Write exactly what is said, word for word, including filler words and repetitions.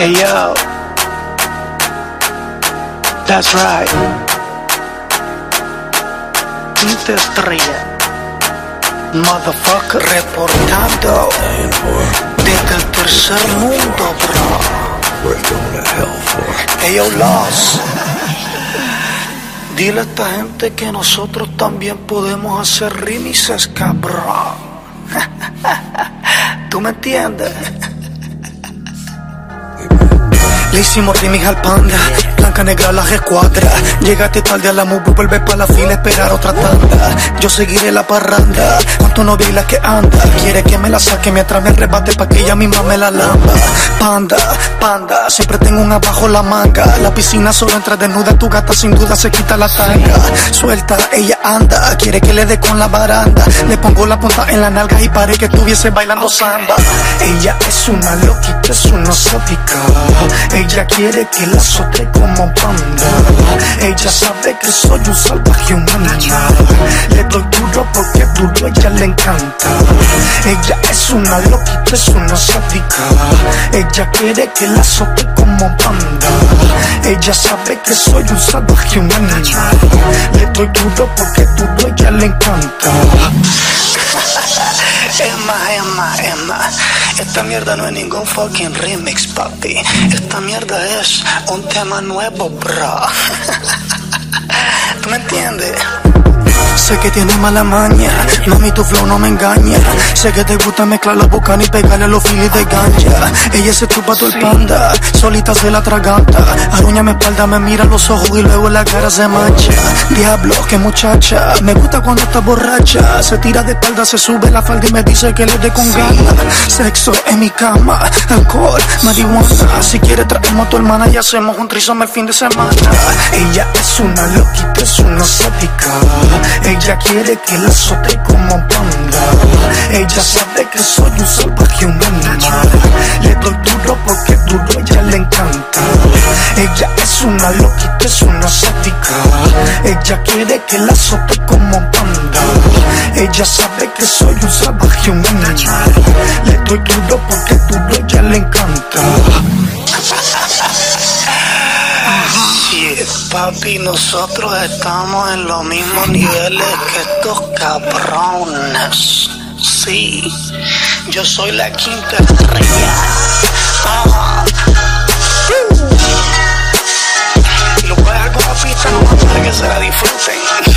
Hey yo, that's right. Quinta estrella, motherfucker, reportando desde el tercer mundo, bro. Hey yo, Lost, dile a esta gente que nosotros también podemos hacer remixes, cabrón. ¿Tú me entiendes? Le hicimos remix al panda, blanca negra la escuadra. Llegaste tarde a la movie, vuelve pa' la fila, esperar otra tanda. Yo seguiré la parranda, con tu novia y la que anda. Quiere que me la saque mientras me rebate pa' que ella misma me la lamba. Panda, panda, siempre tengo una bajo la manga. La piscina solo entra desnuda, tu gata sin duda se quita la tanga. Suelta, ella anda, quiere que le dé con la baranda. Le pongo la punta en la nalga y paré que estuviese bailando samba. Ella es una loquita, es una sádica. Ella quiere que la azote como banda. Ella sabe que soy un salvaje, un animal. Le doy duro porque duro a ella le encanta. Ella es una loquita, es una sádica. Ella quiere que la azote como banda. Ella sabe que soy un salvaje, un animal. Le doy duro porque duro a ella le encanta. Emma, Emma, Emma, esta mierda no es ningún fucking remix, papi. Esta mierda es un tema nuevo, bro. ¿Tú me entiendes? Sé que tienes mala maña, mami tu flow no me engaña. Sé que te gusta mezclar la boca y pegarle a los filis de ganja. Ella se chupa todo el panda, solita se la atraganta. Aruña mi espalda, me mira los ojos y luego la cara se mancha. Diablo, qué muchacha, me gusta cuando está borracha. Se tira de espalda, se sube la falda y me dice que le dé con ganas. Sexo en mi cama, alcohol, marihuana. Si quieres traemos a tu hermana y hacemos un trisome el fin de semana. Ella es una loquita, es una sádica. Ella quiere que la azote como banda. Ella sabe que soy un salvaje, un animal. Le doy duro porque duro a ella le encanta. Ella es una loquita, es una sádica. Ella quiere que la azote como banda. Ella sabe que soy un salvaje, un animal. Le doy duro porque duro a ella le encanta. Papi, nosotros estamos en los mismos niveles que estos cabrones. Sí, yo soy la quinta estrella. Ah. Y lo voy a dejar con la pista nomás para que se la disfruten.